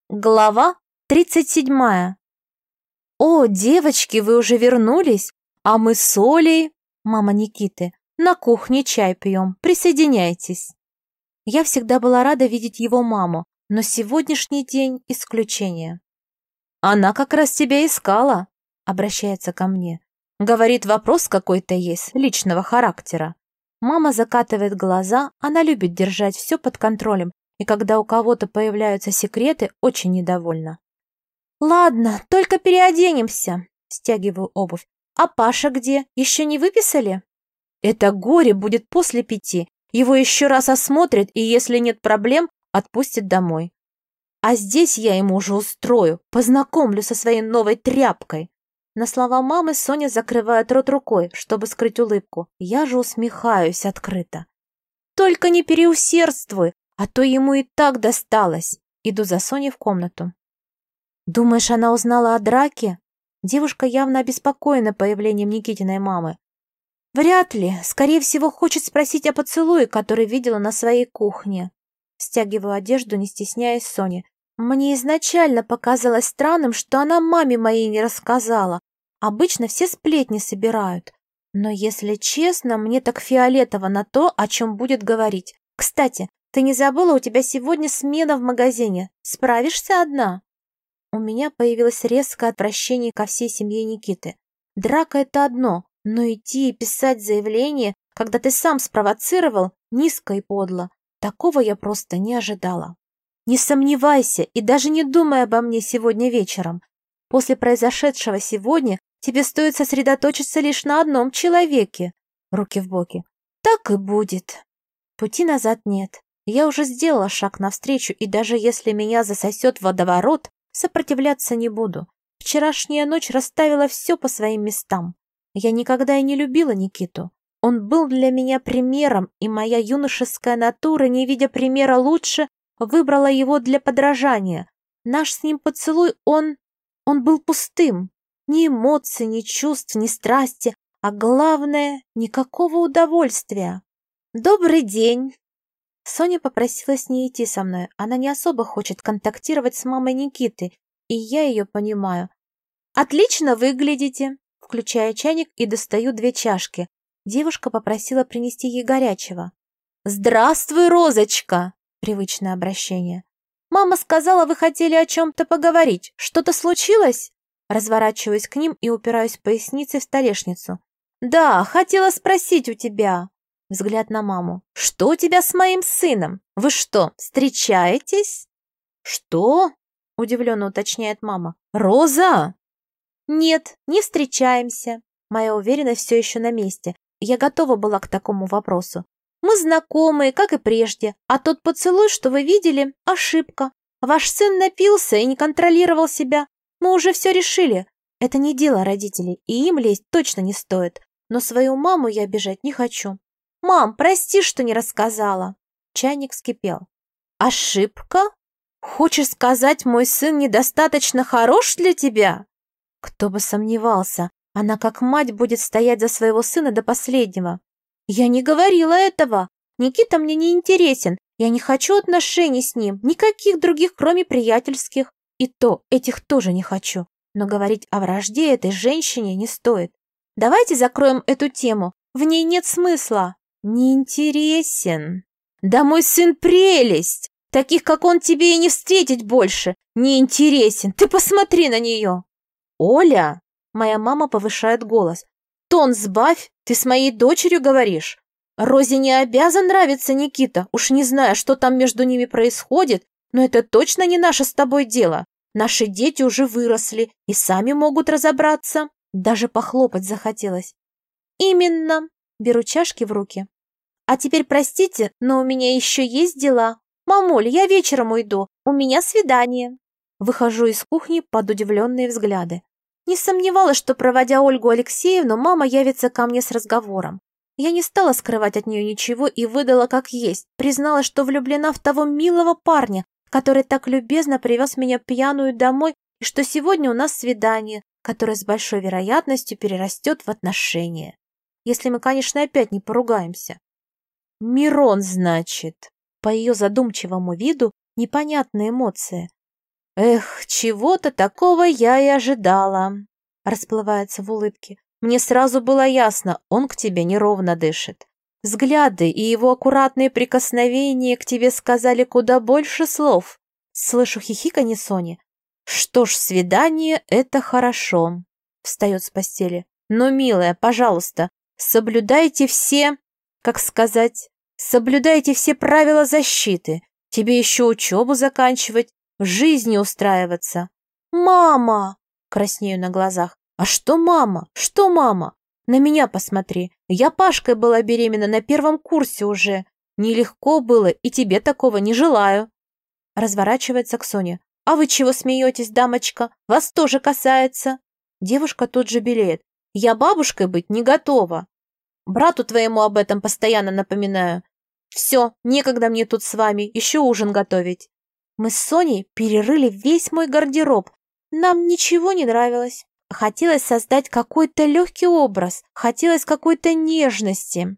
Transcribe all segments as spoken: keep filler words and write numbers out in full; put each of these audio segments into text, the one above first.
Глава тридцать седьмая. «О, девочки, вы уже вернулись? А мы с Олей, мама Никиты, на кухне чай пьем. Присоединяйтесь». Я всегда была рада видеть его маму, но сегодняшний день исключение. «Она как раз тебя искала», — обращается ко мне. Говорит, вопрос какой-то есть, личного характера. Мама закатывает глаза, она любит держать все под контролем, и когда у кого-то появляются секреты, очень недовольна. «Ладно, только переоденемся», — стягиваю обувь. «А Паша где? Еще не выписали?» «Это горе будет после пяти. Его еще раз осмотрят, и если нет проблем, отпустят домой. А здесь я ему уже устрою, познакомлю со своей новой тряпкой». На слова мамы Соня закрывает рот рукой, чтобы скрыть улыбку. Я же усмехаюсь открыто. «Только не переусердствуй, а то ему и так досталось». Иду за Соней в комнату. «Думаешь, она узнала о драке?» Девушка явно обеспокоена появлением Никитиной мамы. «Вряд ли. Скорее всего, хочет спросить о поцелуе, который видела на своей кухне». Стягиваю одежду, не стесняясь Сони. Мне изначально показалось странным, что она маме моей не рассказала. Обычно все сплетни собирают. Но, если честно, мне так фиолетово на то, о чем будет говорить. Кстати, ты не забыла, у тебя сегодня смена в магазине. Справишься одна?» У меня появилось резкое отвращение ко всей семье Никиты. Драка — это одно, но идти и писать заявление, когда ты сам спровоцировал, низко и подло. Такого я просто не ожидала. Не сомневайся и даже не думай обо мне сегодня вечером. После произошедшего сегодня тебе стоит сосредоточиться лишь на одном человеке. Руки в боки. Так и будет. Пути назад нет. Я уже сделала шаг навстречу, и даже если меня засосет в водоворот, сопротивляться не буду. Вчерашняя ночь расставила все по своим местам. Я никогда и не любила Никиту. Он был для меня примером, и моя юношеская натура, не видя примера лучше, выбрала его для подражания. Наш с ним поцелуй, он... он был пустым. Ни эмоций, ни чувств, ни страсти, а главное, никакого удовольствия. «Добрый день!» Соня попросила с ней идти со мной. Она не особо хочет контактировать с мамой Никиты, и я ее понимаю. «Отлично выглядите!» Включаю чайник и достаю две чашки. Девушка попросила принести ей горячего. «Здравствуй, Розочка!» Привычное обращение. «Мама сказала, вы хотели о чем-то поговорить. Что-то случилось?» Разворачиваюсь к ним и упираюсь поясницей в столешницу. «Да, хотела спросить у тебя». Взгляд на маму. «Что у тебя с моим сыном? Вы что, встречаетесь?» «Что?» – удивленно уточняет мама. «Роза!» «Нет, не встречаемся». Моя уверенность все еще на месте. Я готова была к такому вопросу. «Мы знакомые, как и прежде, а тот поцелуй, что вы видели, ошибка. Ваш сын напился и не контролировал себя. Мы уже все решили. Это не дело родителей, и им лезть точно не стоит. Но свою маму я обижать не хочу. «Мам, прости, что не рассказала». Чайник вскипел. «Ошибка? Хочешь сказать, мой сын недостаточно хорош для тебя?» Кто бы сомневался, она как мать будет стоять за своего сына до последнего. «Я не говорила этого. Никита мне не интересен. Я не хочу отношений с ним, никаких других, кроме приятельских. И то, этих тоже не хочу. Но говорить о вражде этой женщине не стоит. Давайте закроем эту тему. В ней нет смысла». «Не интересен. Да мой сын прелесть. Таких, как он, тебе и не встретить больше. Не интересен. Ты посмотри на нее». «Оля!» Моя мама повышает голос. «Тон сбавь. Ты с моей дочерью говоришь. Розе не обязан нравиться Никита. Уж не знаю, что там между ними происходит, но это точно не наше с тобой дело. Наши дети уже выросли и сами могут разобраться». Даже похлопать захотелось. «Именно». Беру чашки в руки. «А теперь простите, но у меня еще есть дела. Мамуль, я вечером уйду. У меня свидание». Выхожу из кухни под удивленные взгляды. Не сомневалась, что, проводя Ольгу Алексеевну, мама явится ко мне с разговором. Я не стала скрывать от нее ничего и выдала как есть. Призналась, что влюблена в того милого парня, который так любезно привез меня пьяную домой, и что сегодня у нас свидание, которое с большой вероятностью перерастет в отношения. Если мы, конечно, опять не поругаемся. «Мирон, значит». По ее задумчивому виду непонятные эмоции. Эх, чего-то такого я и ожидала. Расплывается в улыбке. Мне сразу было ясно, он к тебе неровно дышит. Взгляды и его аккуратные прикосновения к тебе сказали куда больше слов. Слышу хихиканье Сони. Что ж, свидание — это хорошо. Встает с постели. Но, милая, пожалуйста, соблюдайте все, как сказать, соблюдайте все правила защиты. Тебе еще учебу заканчивать, в жизни устраиваться. Мама! Краснею на глазах. А что мама? Что мама? На меня посмотри. Я Пашкой была беременна на первом курсе уже. Нелегко было, и тебе такого не желаю. Разворачивается к Соне. А вы чего смеетесь, дамочка? Вас тоже касается. Девушка тут же белеет. Я бабушкой быть не готова. Брату твоему об этом постоянно напоминаю. Все, некогда мне тут с вами, еще ужин готовить. Мы с Соней перерыли весь мой гардероб. Нам ничего не нравилось. Хотелось создать какой-то легкий образ, хотелось какой-то нежности.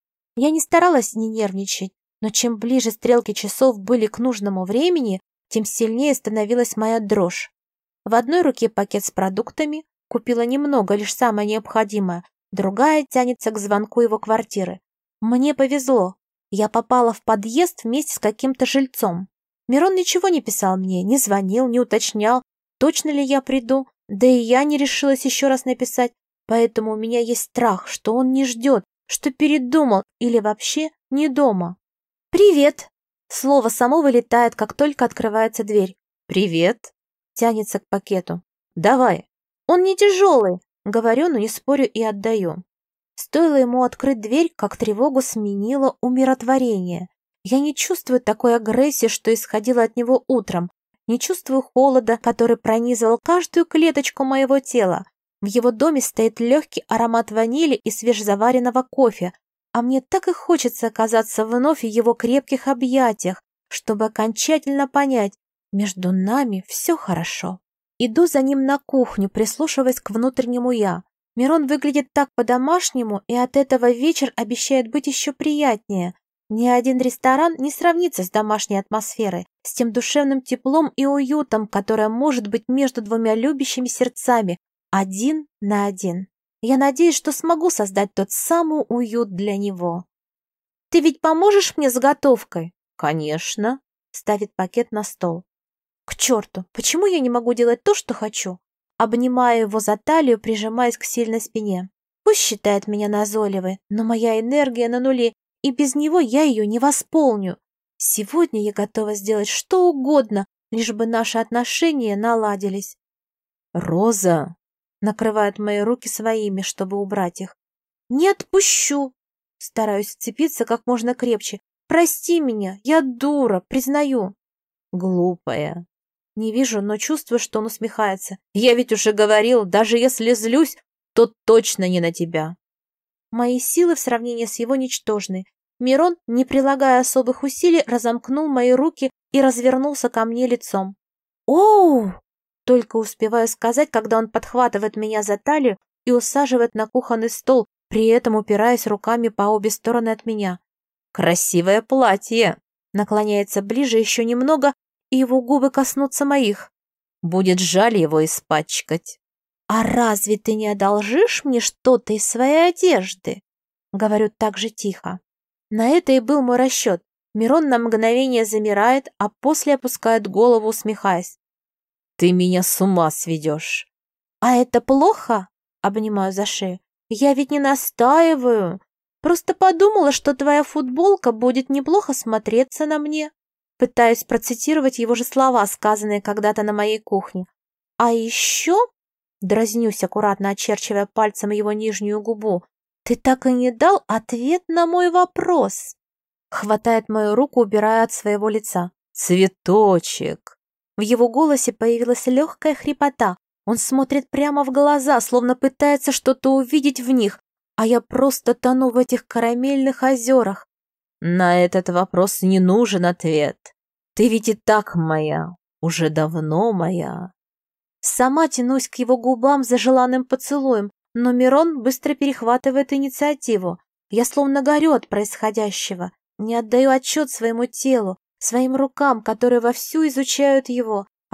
Я не старалась не нервничать, но чем ближе стрелки часов были к нужному времени, тем сильнее становилась моя дрожь. В одной руке пакет с продуктами, купила немного, лишь самое необходимое, другая тянется к звонку его квартиры. Мне повезло, я попала в подъезд вместе с каким-то жильцом. Мирон ничего не писал мне, не звонил, не уточнял, точно ли я приду. Да и я не решилась еще раз написать, поэтому у меня есть страх, что он не ждет, что передумал или вообще не дома. «Привет!» Слово само вылетает, как только открывается дверь. «Привет!» Тянется к пакету. «Давай!» «Он не тяжелый!» Говорю, но не спорю и отдаю. Стоило ему открыть дверь, как тревогу сменило умиротворение. Я не чувствую такой агрессии, что исходило от него утром. Не чувствую холода, который пронизывал каждую клеточку моего тела. В его доме стоит легкий аромат ванили и свежезаваренного кофе, а мне так и хочется оказаться вновь в его крепких объятиях, чтобы окончательно понять, между нами все хорошо. Иду за ним на кухню, прислушиваясь к внутреннему «я». Мирон выглядит так по-домашнему, и от этого вечер обещает быть еще приятнее. Ни один ресторан не сравнится с домашней атмосферой, с тем душевным теплом и уютом, которое может быть между двумя любящими сердцами, один на один. Я надеюсь, что смогу создать тот самый уют для него. «Ты ведь поможешь мне с готовкой?» «Конечно», — ставит пакет на стол. «К черту, почему я не могу делать то, что хочу?» Обнимаю его за талию, прижимаясь к сильной спине. Пусть считает меня назойливой, но моя энергия на нуле, и без него я ее не восполню. Сегодня я готова сделать что угодно, лишь бы наши отношения наладились. «Роза!» — накрывает мои руки своими, чтобы убрать их. «Не отпущу!» — стараюсь вцепиться как можно крепче. «Прости меня, я дура, признаю!» «Глупая!» Не вижу, но чувствую, что он усмехается. «Я ведь уже говорил, даже если злюсь, то точно не на тебя!» Мои силы в сравнении с его ничтожны. Мирон, не прилагая особых усилий, разомкнул мои руки и развернулся ко мне лицом. «Оу!» Только успеваю сказать, когда он подхватывает меня за талию и усаживает на кухонный стол, при этом упираясь руками по обе стороны от меня. «Красивое платье!» Наклоняется ближе еще немного, и его губы коснутся моих. Будет жаль его испачкать. «А разве ты не одолжишь мне что-то из своей одежды?» Говорю так же тихо. На это и был мой расчет. Мирон на мгновение замирает, а после опускает голову, усмехаясь. «Ты меня с ума сведешь!» «А это плохо?» Обнимаю за шею. «Я ведь не настаиваю. Просто подумала, что твоя футболка будет неплохо смотреться на мне». Пытаюсь процитировать его же слова, сказанные когда-то на моей кухне. «А еще...» Дразнюсь, аккуратно очерчивая пальцем его нижнюю губу. «Ты так и не дал ответ на мой вопрос!» Хватает мою руку, убирая от своего лица. «Цветочек!» В его голосе появилась легкая хрипота. Он смотрит прямо в глаза, словно пытается что-то увидеть в них, а я просто тону в этих карамельных озерах. «На этот вопрос не нужен ответ. Ты ведь и так моя, уже давно моя». Сама тянусь к его губам за желанным поцелуем, но Мирон быстро перехватывает инициативу. Я словно горю от происходящего, не отдаю отчет своему телу, своим рукам, которые вовсю изучают его,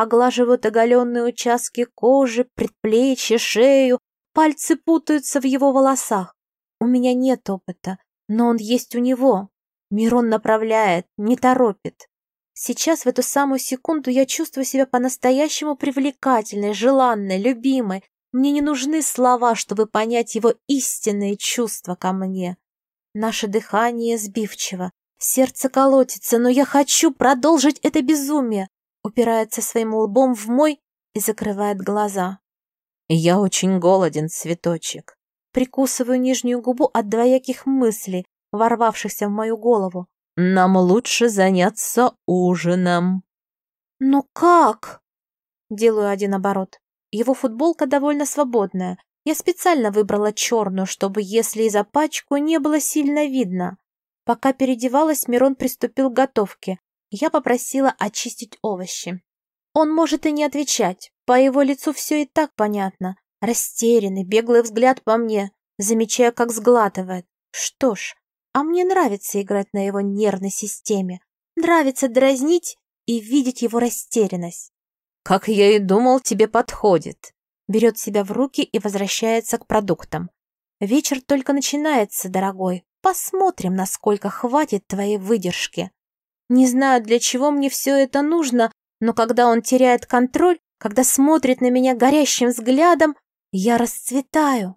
оглаживают оголенные участки кожи, предплечья, шею, пальцы путаются в его волосах. У меня нет опыта, но он есть у него. Мирон направляет, не торопит. Сейчас, в эту самую секунду, я чувствую себя по-настоящему привлекательной, желанной, любимой. Мне не нужны слова, чтобы понять его истинные чувства ко мне. Наше дыхание сбивчиво, сердце колотится, но я хочу продолжить это безумие. Упирается своим лбом в мой и закрывает глаза. Я очень голоден, цветочек. Прикусываю нижнюю губу от двояких мыслей, ворвавшихся в мою голову. Нам лучше заняться ужином. Но как? Делаю один оборот. Его футболка довольно свободная. Я специально выбрала черную, чтобы, если и запачкаю, не было сильно видно. Пока переодевалась, Мирон приступил к готовке. Я попросила очистить овощи. Он может и не отвечать. По его лицу все и так понятно. Растерянный, беглый взгляд по мне. Замечаю, как сглатывает. Что ж, а мне нравится играть на его нервной системе. Нравится дразнить и видеть его растерянность. Как я и думал, тебе подходит. Берет себя в руки и возвращается к продуктам. Вечер только начинается, дорогой. Посмотрим, насколько хватит твоей выдержки. Не знаю, для чего мне все это нужно, но когда он теряет контроль, когда смотрит на меня горящим взглядом, я расцветаю.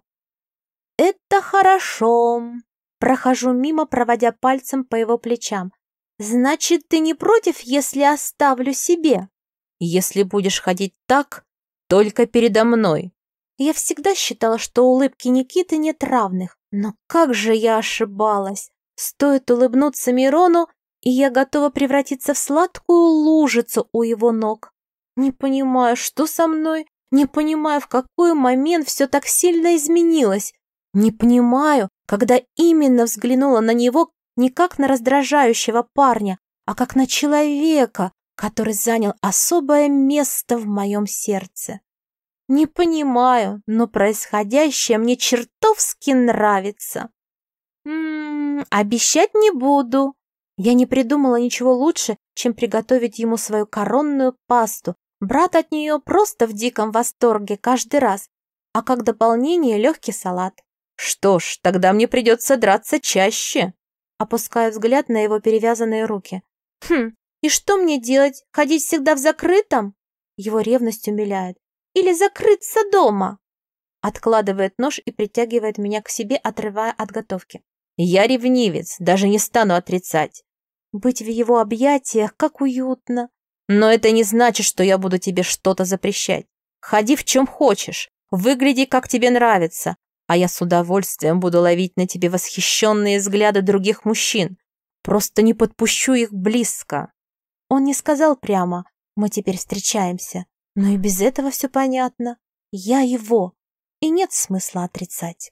Это хорошо. Прохожу мимо, проводя пальцем по его плечам. Значит, ты не против, если оставлю себе? Если будешь ходить так, только передо мной. Я всегда считала, что улыбки Никиты нет равных. Но как же я ошибалась. Стоит улыбнуться Мирону, и я готова превратиться в сладкую лужицу у его ног. Не понимаю, что со мной, не понимаю, в какой момент все так сильно изменилось. Не понимаю, когда именно взглянула на него не как на раздражающего парня, а как на человека, который занял особое место в моем сердце. Не понимаю, но происходящее мне чертовски нравится. М-м, обещать не буду. Я не придумала ничего лучше, чем приготовить ему свою коронную пасту. Брат от нее просто в диком восторге каждый раз, а как дополнение легкий салат. Что ж, тогда мне придется драться чаще. Опускаю взгляд на его перевязанные руки. Хм, и что мне делать? Ходить всегда в закрытом? Его ревность умиляет. Или закрыться дома? Откладывает нож и притягивает меня к себе, отрывая от готовки. Я ревнивец, даже не стану отрицать. Быть в его объятиях как уютно. Но это не значит, что я буду тебе что-то запрещать. Ходи в чем хочешь, выгляди, как тебе нравится, а я с удовольствием буду ловить на тебе восхищенные взгляды других мужчин. Просто не подпущу их близко. Он не сказал прямо, мы теперь встречаемся, но и без этого все понятно. Я его, и нет смысла отрицать.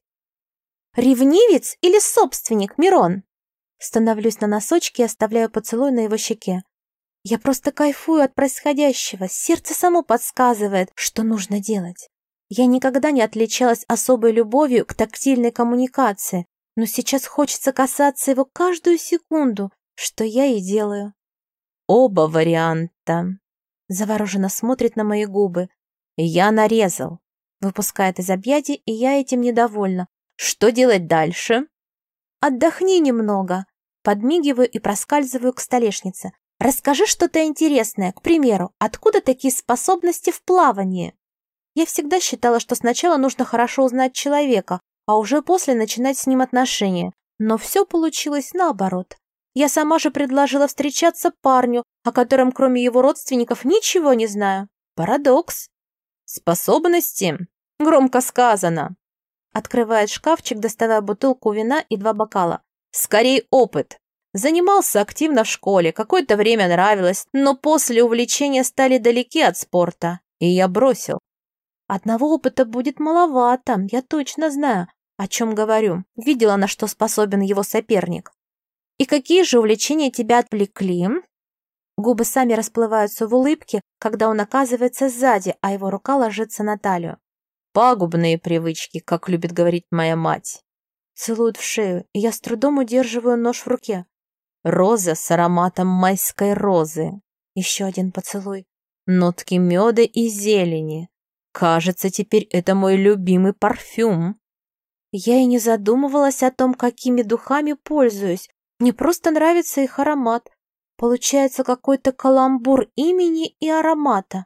Ревнивец или собственник, Мирон? Становлюсь на носочки и оставляю поцелуй на его щеке. Я просто кайфую от происходящего, сердце само подсказывает, что нужно делать. Я никогда не отличалась особой любовью к тактильной коммуникации, но сейчас хочется касаться его каждую секунду, что я и делаю. Оба варианта. Завороженно смотрит на мои губы. Я нарезал. Выпускает из объятий, и я этим недовольна. Что делать дальше? Отдохни немного. Подмигиваю и проскальзываю к столешнице. Расскажи что-то интересное, к примеру, откуда такие способности в плавании? Я всегда считала, что сначала нужно хорошо узнать человека, а уже после начинать с ним отношения. Но все получилось наоборот. Я сама же предложила встречаться парню, о котором кроме его родственников ничего не знаю. Парадокс. Способности? Громко сказано. Открывает шкафчик, доставая бутылку вина и два бокала. Скорее опыт. Занимался активно в школе, какое-то время нравилось, но после увлечения стали далеки от спорта, и я бросил. Одного опыта будет маловато, я точно знаю, о чем говорю. Видела, на что способен его соперник. И какие же увлечения тебя отвлекли? Губы сами расплываются в улыбке, когда он оказывается сзади, а его рука ложится на талию. Пагубные привычки, как любит говорить моя мать. Целует в шею, и я с трудом удерживаю нож в руке. Роза с ароматом майской розы. Еще один поцелуй. Нотки меда и зелени. Кажется, теперь это мой любимый парфюм. Я и не задумывалась о том, какими духами пользуюсь. Мне просто нравится их аромат. Получается какой-то каламбур имени и аромата.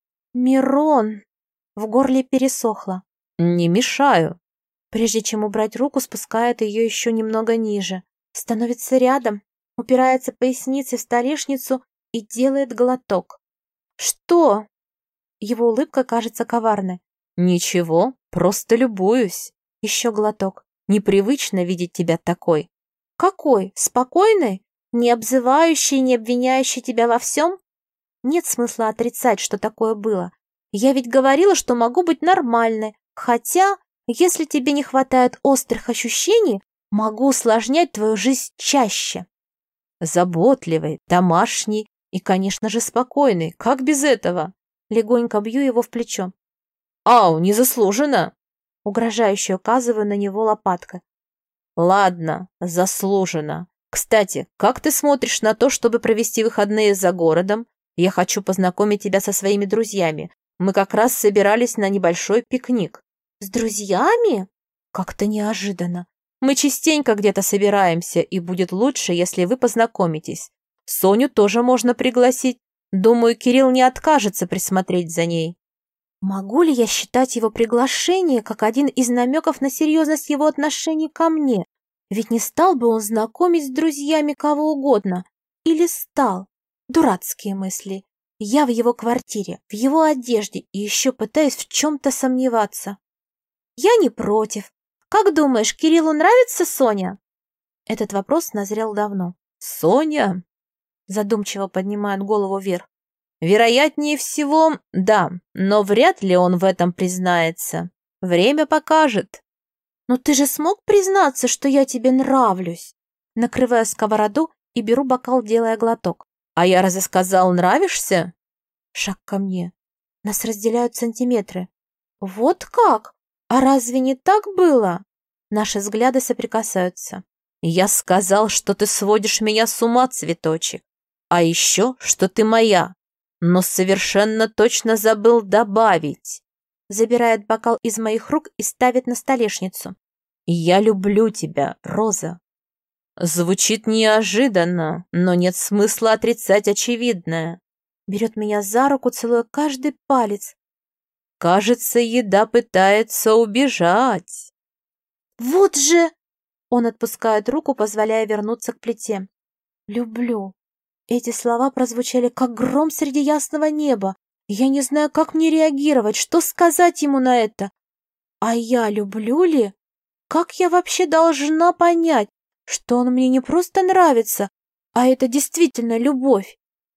Мирон. В горле пересохло. Не мешаю. Прежде чем убрать руку, спускает ее еще немного ниже. Становится рядом, упирается поясницей в столешницу и делает глоток. Что? Его улыбка кажется коварной. Ничего, просто любуюсь. Еще глоток. Непривычно видеть тебя такой. Какой? Спокойной? Не обзывающей, не обвиняющей тебя во всем? Нет смысла отрицать, что такое было. Я ведь говорила, что могу быть нормальной. Хотя, если тебе не хватает острых ощущений, могу усложнять твою жизнь чаще. Заботливый, домашний и, конечно же, спокойный. Как без этого? Легонько бью его в плечо. Ау, незаслуженно! Угрожающе указываю на него лопаткой. Ладно, заслуженно. Кстати, как ты смотришь на то, чтобы провести выходные за городом? Я хочу познакомить тебя со своими друзьями. Мы как раз собирались на небольшой пикник. С друзьями? Как-то неожиданно. Мы частенько где-то собираемся, и будет лучше, если вы познакомитесь. Соню тоже можно пригласить. Думаю, Кирилл не откажется присмотреть за ней. Могу ли я считать его приглашение как один из намеков на серьезность его отношений ко мне? Ведь не стал бы он знакомить с друзьями кого угодно. Или стал? Дурацкие мысли. Я в его квартире, в его одежде и еще пытаюсь в чем-то сомневаться. Я не против. Как думаешь, Кириллу нравится Соня? Этот вопрос назрел давно. Соня? Задумчиво поднимает голову вверх. Вероятнее всего, да, но вряд ли он в этом признается. Время покажет. Но ты же смог признаться, что я тебе нравлюсь? Накрываю сковороду и беру бокал, делая глоток. А я разве сказал, нравишься? Шаг ко мне. Нас разделяют сантиметры. Вот как? А разве не так было? Наши взгляды соприкасаются. Я сказал, что ты сводишь меня с ума, цветочек. А еще, что ты моя. Но совершенно точно забыл добавить. Забирает бокал из моих рук и ставит на столешницу. Я люблю тебя, Роза. Звучит неожиданно, но нет смысла отрицать очевидное. Берет меня за руку, целуя каждый палец. Кажется, еда пытается убежать. Вот же! Он отпускает руку, позволяя вернуться к плите. Люблю. Эти слова прозвучали, как гром среди ясного неба. Я не знаю, как мне реагировать, что сказать ему на это. А я люблю ли? Как я вообще должна понять, что он мне не просто нравится, а это действительно любовь?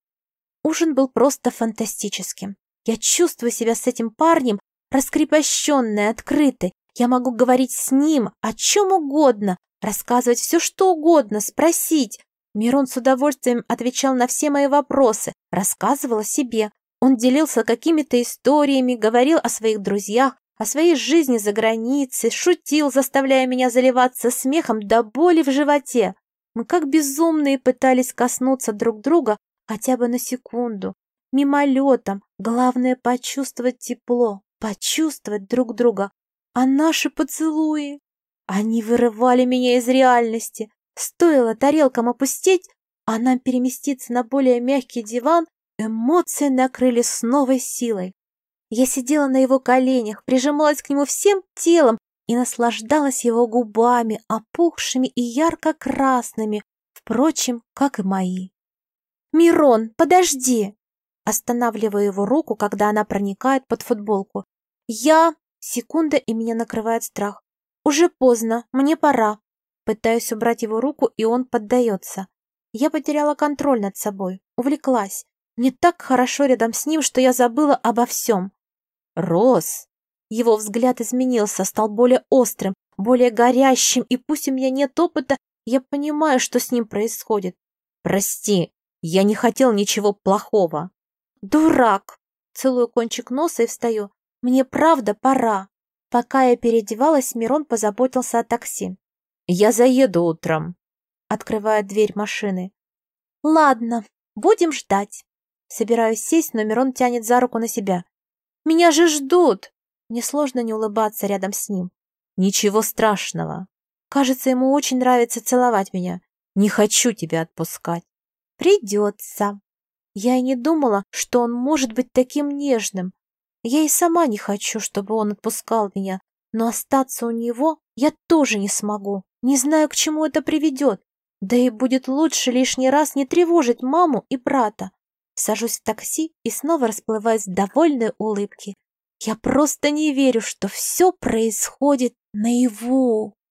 Ужин был просто фантастическим. Я чувствую себя с этим парнем раскрепощенной, открытой. Я могу говорить с ним о чем угодно, рассказывать все, что угодно, спросить. Мирон с удовольствием отвечал на все мои вопросы, рассказывал о себе. Он делился какими-то историями, говорил о своих друзьях, о своей жизни за границей, шутил, заставляя меня заливаться смехом до боли в животе. Мы как безумные пытались коснуться друг друга хотя бы на секунду, мимолетом. Главное почувствовать тепло, почувствовать друг друга. А наши поцелуи, они вырывали меня из реальности. Стоило тарелкам опустить, а нам переместиться на более мягкий диван, эмоции накрыли с новой силой. Я сидела на его коленях, прижималась к нему всем телом и наслаждалась его губами, опухшими и ярко-красными, впрочем, как и мои. «Мирон, подожди!» Останавливаю его руку, когда она проникает под футболку. «Я...» Секунда, и меня накрывает страх. «Уже поздно, мне пора». Пытаюсь убрать его руку, и он поддается. Я потеряла контроль над собой, увлеклась. Мне так хорошо рядом с ним, что я забыла обо всем. «Роз!» Его взгляд изменился, стал более острым, более горящим, и пусть у меня нет опыта, я понимаю, что с ним происходит. «Прости, я не хотел ничего плохого». «Дурак!» Целую кончик носа и встаю. «Мне правда пора». Пока я переодевалась, Мирон позаботился о такси. «Я заеду утром», — открывает дверь машины. «Ладно, будем ждать». Собираюсь сесть, но Мирон тянет за руку на себя. «Меня же ждут!» Мне сложно не улыбаться рядом с ним. «Ничего страшного. Кажется, ему очень нравится целовать меня. Не хочу тебя отпускать». «Придется». Я и не думала, что он может быть таким нежным. Я и сама не хочу, чтобы он отпускал меня, но остаться у него я тоже не смогу. Не знаю, к чему это приведет. Да и будет лучше лишний раз не тревожить маму и брата. Сажусь в такси и снова расплываюсь в довольной улыбке. Я просто не верю, что все происходит наяву.